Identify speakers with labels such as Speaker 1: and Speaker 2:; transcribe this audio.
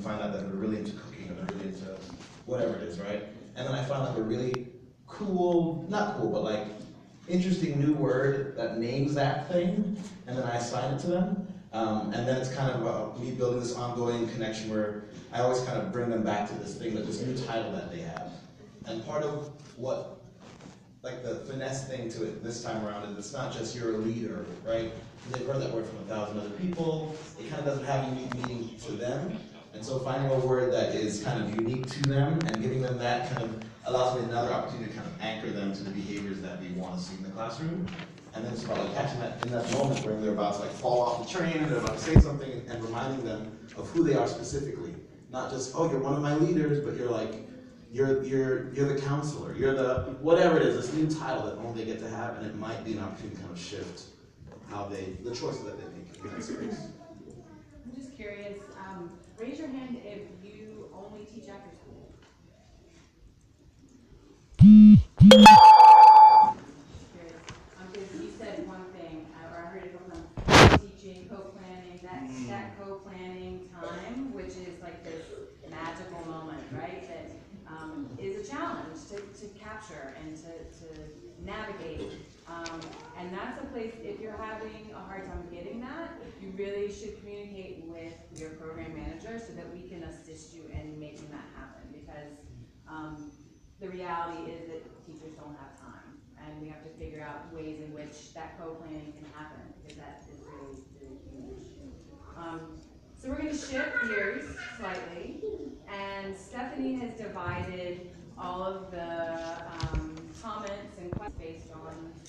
Speaker 1: find out that they're really into cooking or they're really into whatever it is, right? And then I found out a really cool, not cool, but like interesting new word that names that thing, and then I assign it to them. And then it's kind of me building this ongoing connection where I always kind of bring them back to this thing, this new title that they have. And part of what, like the finesse thing to it this time around is it's not just you're a leader, right? They've heard that word from 1,000 other people. It kind of doesn't have a unique meaning to them. And so finding a word that is kind of unique to them and giving them that kind of allows me another opportunity to kind of anchor them to the behaviors that we want to see in the classroom. And then it's about like catching that in that moment where they're about to like fall off the train and they're about to say something and reminding them of who they are specifically. Not just, oh, you're one of my leaders, but you're like, you're the counselor, you're the, whatever it is, this new title that only they get to have, and it might be an opportunity to kind of shift how the choices that they make in that space.
Speaker 2: I'm just curious, raise your hand if you only teach after school. Because you said one thing, or I heard it from teaching, co-planning, that co-planning time, which is like this magical moment, right? That is a challenge to capture and to navigate. And that's a place, if you're having a hard time getting that, you really should communicate with your program manager so that we can assist you in making that happen. Because the reality is that teachers don't have time. And we have to figure out ways in which that co-planning can happen, because that is really, really huge. So we're going to shift gears slightly, and Stephanie has divided all of the comments and questions based on